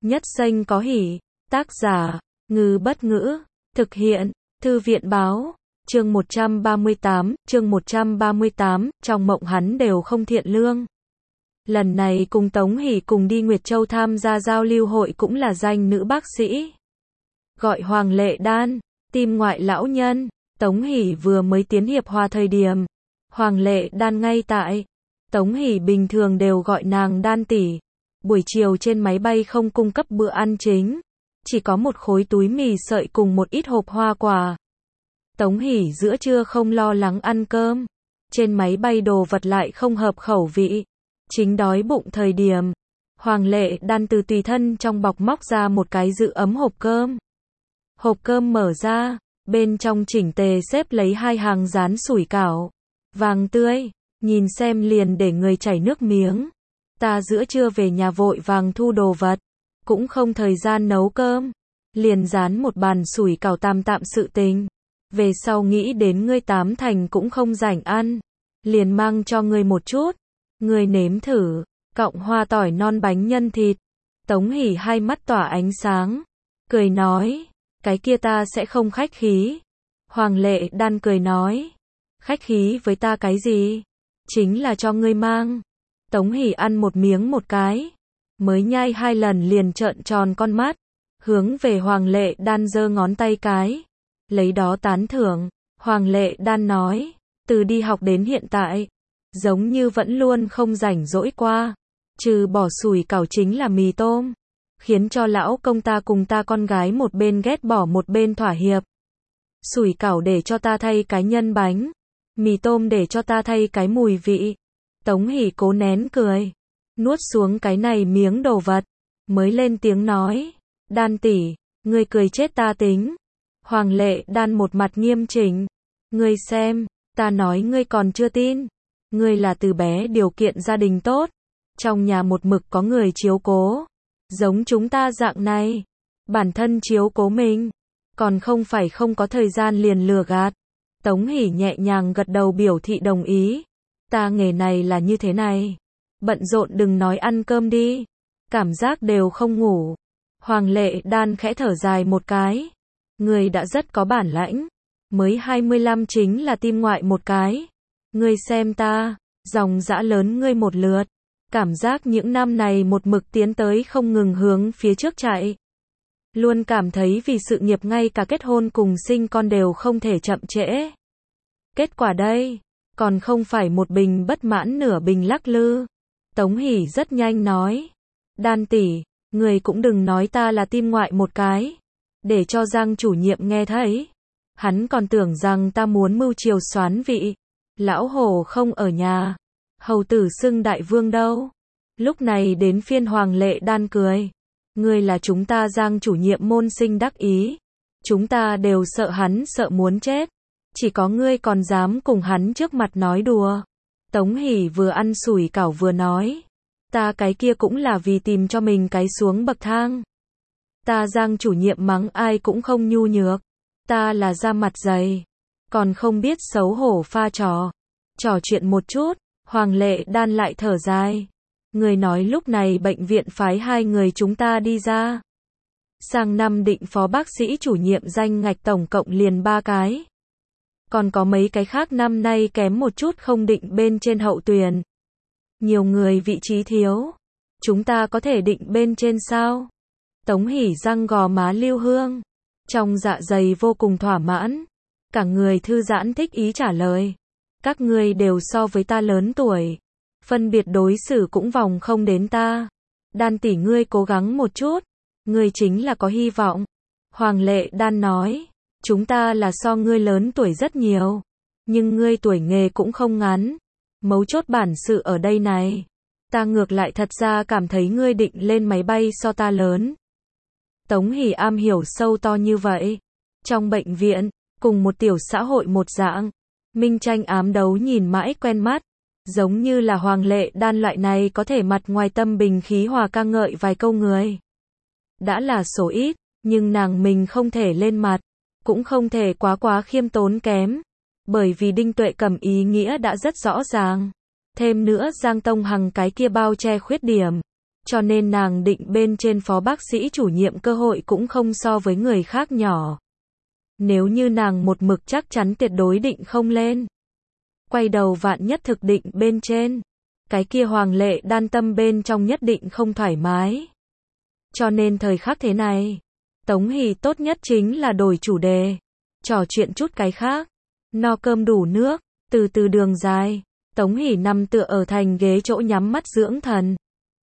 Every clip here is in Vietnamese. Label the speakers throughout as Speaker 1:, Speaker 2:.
Speaker 1: Nhất xanh có hỉ. Tác giả, Ngư Bất Ngữ. Thực hiện, Thư viện Báo. Chương 138, trong mộng hắn đều không thiện lương. Lần này cùng Tống Hỷ cùng đi Nguyệt Châu tham gia giao lưu hội cũng là danh nữ bác sĩ. Gọi Hoàng Lệ Đan, tim ngoại lão nhân. Tống Hỷ vừa mới tiến hiệp hòa thời điểm. Hoàng Lệ Đan ngay tại. Tống Hỷ bình thường đều gọi nàng Đan tỷ. Buổi chiều trên máy bay không cung cấp bữa ăn chính. Chỉ có một khối túi mì sợi cùng một ít hộp hoa quả. Tống Hỷ giữa trưa không lo lắng ăn cơm. Trên máy bay đồ vật lại không hợp khẩu vị. Chính đói bụng thời điểm. Hoàng Lệ Đan từ tùy thân trong bọc móc ra một cái giữ ấm hộp cơm. Hộp cơm mở ra, bên trong chỉnh tề xếp lấy 2 hàng rán sủi cảo. Vàng tươi, nhìn xem liền để người chảy nước miếng. Ta giữa trưa về nhà vội vàng thu đồ vật. Cũng không thời gian nấu cơm. Liền rán một bàn sủi cảo tạm sự tình. Về sau nghĩ đến ngươi 8 thành cũng không rảnh ăn. Liền mang cho ngươi một chút. Ngươi nếm thử, cọng hoa tỏi non bánh nhân thịt. Tống Hỷ hai mắt tỏa ánh sáng. Cười nói, cái kia ta sẽ không khách khí. Hoàng Lệ Đan cười nói, khách khí với ta cái gì? Chính là cho ngươi mang. Tống Hỷ ăn một miếng một cái. Mới nhai 2 lần liền trợn tròn con mắt. Hướng về Hoàng Lệ Đan giơ ngón tay cái. Lấy đó tán thưởng. Hoàng Lệ Đan nói, từ đi học đến hiện tại. Giống như vẫn luôn không rảnh rỗi qua. Trừ bỏ sủi cảo chính là mì tôm. Khiến cho lão công ta cùng ta con gái một bên ghét bỏ một bên thỏa hiệp. Sủi cảo để cho ta thay cái nhân bánh. Mì tôm để cho ta thay cái mùi vị. Tống Hỷ cố nén cười. Nuốt xuống cái này miếng đồ vật. Mới lên tiếng nói. Đan tỷ, ngươi cười chết ta tính. Hoàng Lệ Đan một mặt nghiêm chỉnh. Ngươi xem, ta nói ngươi còn chưa tin. Ngươi là từ bé điều kiện gia đình tốt. Trong nhà một mực có người chiếu cố. Giống chúng ta dạng này. Bản thân chiếu cố mình. Còn không phải không có thời gian liền lừa gạt. Tống Hỷ nhẹ nhàng gật đầu biểu thị đồng ý. Ta nghề này là như thế này. Bận rộn đừng nói ăn cơm đi. Cảm giác đều không ngủ. Hoàng Lệ Đan khẽ thở dài một cái. Ngươi đã rất có bản lãnh. Mới 25 chính là tim ngoại một cái. Ngươi xem ta, dòng dã lớn ngươi một lượt. Cảm giác những năm này một mực tiến tới không ngừng hướng phía trước chạy. Luôn cảm thấy vì sự nghiệp ngay cả kết hôn cùng sinh con đều không thể chậm trễ. Kết quả đây, còn không phải một bình bất mãn nửa bình lắc lư. Tống Hỷ rất nhanh nói. Đan tỷ, người cũng đừng nói ta là tim ngoại một cái. Để cho Giang chủ nhiệm nghe thấy. Hắn còn tưởng rằng ta muốn mưu triều soán vị. Lão Hổ không ở nhà. Hầu tử xưng đại vương đâu. Lúc này đến phiên Hoàng Lệ Đan cười. Ngươi là chúng ta Giang chủ nhiệm môn sinh đắc ý. Chúng ta đều sợ hắn sợ muốn chết. Chỉ có ngươi còn dám cùng hắn trước mặt nói đùa. Tống Hỷ vừa ăn sủi cảo vừa nói. Ta cái kia cũng là vì tìm cho mình cái xuống bậc thang. Ta Giang chủ nhiệm mắng ai cũng không nhu nhược. Ta là da mặt dày. Còn không biết xấu hổ pha trò. Trò chuyện một chút. Hoàng Lệ Đan lại thở dài. Người nói lúc này bệnh viện phái 2 người chúng ta đi ra. Sang năm định phó bác sĩ chủ nhiệm danh ngạch tổng cộng liền 3 cái. Còn có mấy cái khác năm nay kém một chút không định bên trên hậu tuyển. Nhiều người vị trí thiếu. Chúng ta có thể định bên trên sao? Tống Hỷ răng gò má lưu hương. Trong dạ dày vô cùng thỏa mãn. Cả người thư giãn thích ý trả lời. Các ngươi đều so với ta lớn tuổi. Phân biệt đối xử cũng vòng không đến ta. Đan tỷ ngươi cố gắng một chút. Ngươi chính là có hy vọng. Hoàng Lệ Đan nói. Chúng ta là so ngươi lớn tuổi rất nhiều. Nhưng ngươi tuổi nghề cũng không ngắn. Mấu chốt bản sự ở đây này. Ta ngược lại thật ra cảm thấy ngươi định lên máy bay so ta lớn. Tống Hỷ am hiểu sâu to như vậy. Trong bệnh viện, cùng một tiểu xã hội một dạng. Minh tranh ám đấu nhìn mãi quen mắt. Giống như là Hoàng Lệ Đan loại này có thể mặt ngoài tâm bình khí hòa ca ngợi vài câu người. Đã là số ít, nhưng nàng mình không thể lên mặt. Cũng không thể quá khiêm tốn kém. Bởi vì Đinh Tuệ Cầm ý nghĩa đã rất rõ ràng. Thêm nữa Giang Tông Hằng cái kia bao che khuyết điểm. cho nên nàng định bên trên phó bác sĩ chủ nhiệm cơ hội cũng không so với người khác nhỏ. Nếu như nàng một mực chắc chắn tuyệt đối định không lên. Quay đầu vạn nhất thực định bên trên. Cái kia Hoàng Lệ Đan tâm bên trong nhất định không thoải mái. Cho nên thời khắc thế này, Tống Hỷ tốt nhất chính là đổi chủ đề. Trò chuyện chút cái khác. No cơm đủ nước, từ từ đường dài. Tống Hỷ nằm tựa ở thành ghế chỗ nhắm mắt dưỡng thần.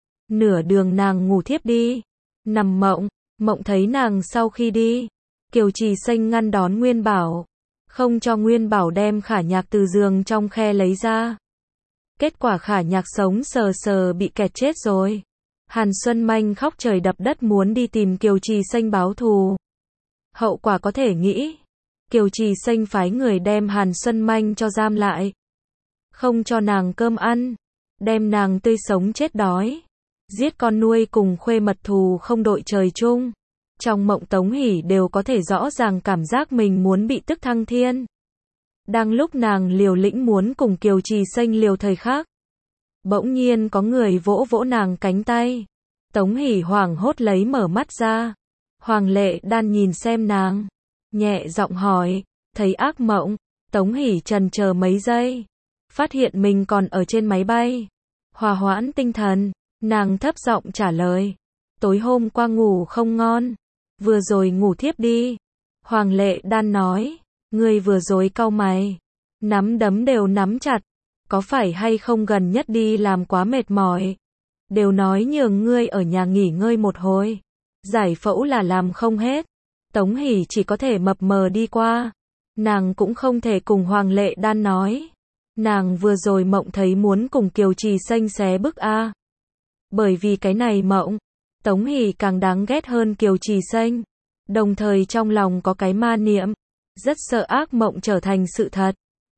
Speaker 1: Nửa đường nàng ngủ thiếp đi. Nằm mộng, mộng thấy nàng sau khi đi. Kiều Trì Xanh ngăn đón Nguyên Bảo. Không cho Nguyên Bảo đem Khả Nhạc từ giường trong khe lấy ra. Kết quả Khả Nhạc sống sờ sờ bị kẹt chết rồi. Hàn Xuân Manh khóc trời đập đất muốn đi tìm Kiều Trì Xanh báo thù. Hậu quả có thể nghĩ. Kiều Trì Xanh phái người đem Hàn Xuân Manh cho giam lại. Không cho nàng cơm ăn. Đem nàng tươi sống chết đói. Giết con nuôi cùng khuê mật thù không đội trời chung. Trong mộng Tống Hỷ đều có thể rõ ràng cảm giác mình muốn bị tức thăng thiên. Đang lúc nàng liều lĩnh muốn cùng Kiều Trì Xanh liều thời khắc. Bỗng nhiên có người vỗ vỗ nàng cánh tay. Tống Hỷ hoảng hốt lấy mở mắt ra. Hoàng Lệ Đan nhìn xem nàng. Nhẹ giọng hỏi, thấy ác mộng. Tống Hỷ trần chờ mấy giây. Phát hiện mình còn ở trên máy bay. Hòa hoãn tinh thần, nàng thấp giọng trả lời. Tối hôm qua ngủ không ngon. Vừa rồi ngủ thiếp đi. Hoàng Lệ Đan nói. Ngươi vừa rồi cau mày. Nắm đấm đều nắm chặt. Có phải hay không gần nhất đi làm quá mệt mỏi. Đều nói nhường ngươi ở nhà nghỉ ngơi một hồi. Giải phẫu là làm không hết. Tống Hỷ chỉ có thể mập mờ đi qua. Nàng cũng không thể cùng Hoàng Lệ Đan nói. Nàng vừa rồi mộng thấy muốn cùng Kiều Trì Xanh xé bức a. Bởi vì cái này mộng, Tống Hỷ càng đáng ghét hơn Kiều Trì Xanh. Đồng thời trong lòng có cái ma niệm, rất sợ ác mộng trở thành sự thật.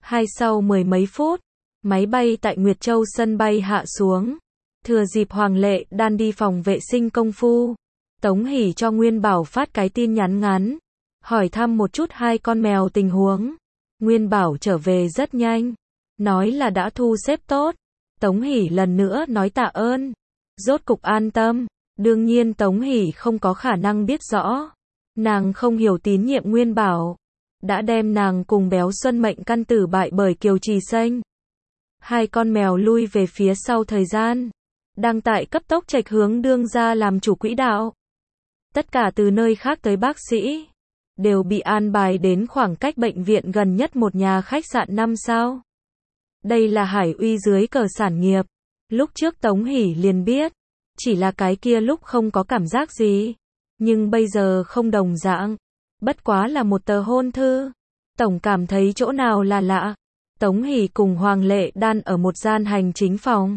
Speaker 1: Sau mười mấy phút, máy bay tại Nguyệt Châu sân bay hạ xuống. Thừa dịp Hoàng Lệ Đan đi phòng vệ sinh công phu, Tống Hỷ cho Nguyên Bảo phát cái tin nhắn ngắn, hỏi thăm một chút hai con mèo tình huống. Nguyên Bảo trở về rất nhanh, nói là đã thu xếp tốt. Tống Hỷ lần nữa nói tạ ơn. Rốt cục an tâm. Đương nhiên Tống Hỷ không có khả năng biết rõ. Nàng không hiểu tín nhiệm Nguyên Bảo. Đã đem nàng cùng Béo Xuân mệnh căn tử bại bởi Kiều Trì Xanh. Hai con mèo lui về phía sau thời gian. Đang tại cấp tốc trạch hướng đương ra làm chủ quỹ đạo. Tất cả từ nơi khác tới bác sĩ. Đều bị an bài đến khoảng cách bệnh viện gần nhất một nhà khách sạn 5 sao. Đây là Hải Uy dưới cờ sản nghiệp. Lúc trước Tống Hỷ liền biết. Chỉ là cái kia lúc không có cảm giác gì. Nhưng bây giờ không đồng dạng. Bất quá là một tờ hôn thư. Tổng cảm thấy chỗ nào là lạ. Tống Hỷ cùng Hoàng Lệ Đan ở một gian hành chính phòng.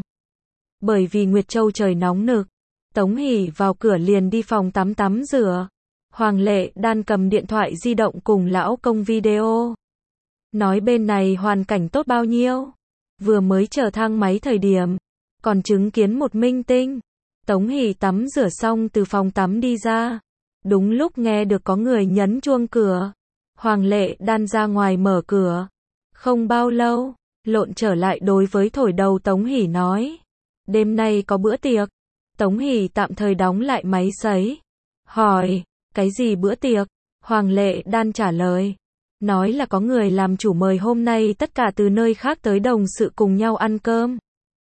Speaker 1: Bởi vì Nguyệt Châu trời nóng nực. Tống Hỷ vào cửa liền đi phòng tắm rửa. Hoàng Lệ Đan cầm điện thoại di động cùng lão công video. Nói bên này hoàn cảnh tốt bao nhiêu. Vừa mới chờ thang máy thời điểm. Còn chứng kiến một minh tinh. Tống Hỷ tắm rửa xong từ phòng tắm đi ra. Đúng lúc nghe được có người nhấn chuông cửa. Hoàng Lệ Đan ra ngoài mở cửa. Không bao lâu, lộn trở lại đối với thổi đầu Tống Hỷ nói. Đêm nay có bữa tiệc. Tống Hỷ tạm thời đóng lại máy sấy. Hỏi, cái gì bữa tiệc? Hoàng Lệ Đan trả lời. Nói là có người làm chủ mời hôm nay tất cả từ nơi khác tới đồng sự cùng nhau ăn cơm.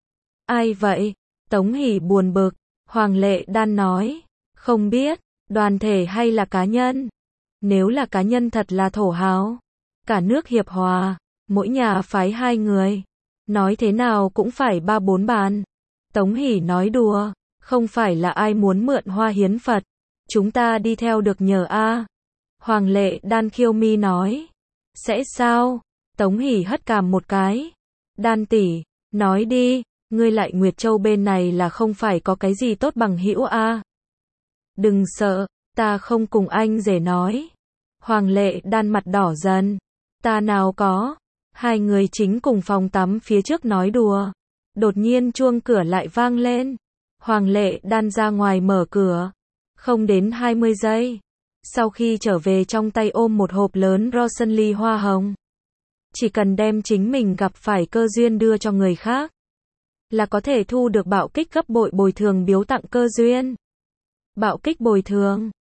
Speaker 1: Ai vậy? Tống Hỷ buồn bực. Hoàng Lệ Đan nói. Không biết, đoàn thể hay là cá nhân? Nếu là cá nhân thật là thổ hào. Cả nước hiệp hòa, mỗi nhà phái 2 người. Nói thế nào cũng phải 3-4 bàn. Tống Hỷ nói đùa. Không phải là ai muốn mượn hoa hiến Phật. Chúng ta đi theo được nhờ a. Hoàng Lệ Đan khiêu mi nói. Sẽ sao? Tống Hỷ hất cằm một cái. Đan tỷ, nói đi, ngươi lại Nguyệt Châu bên này là không phải có cái gì tốt bằng hữu a. Đừng sợ, ta không cùng anh rể nói. Hoàng Lệ Đan mặt đỏ dần. Ta nào có. Hai người chính cùng phòng tắm phía trước nói đùa. Đột nhiên chuông cửa lại vang lên. Hoàng Lệ Đan ra ngoài mở cửa. Không đến 20 giây. Sau khi trở về trong tay ôm một hộp lớn Rosalie hoa hồng. Chỉ cần đem chính mình gặp phải cơ duyên đưa cho người khác. là có thể thu được bạo kích gấp bội bồi thường biếu tặng cơ duyên. Bạo kích bồi thường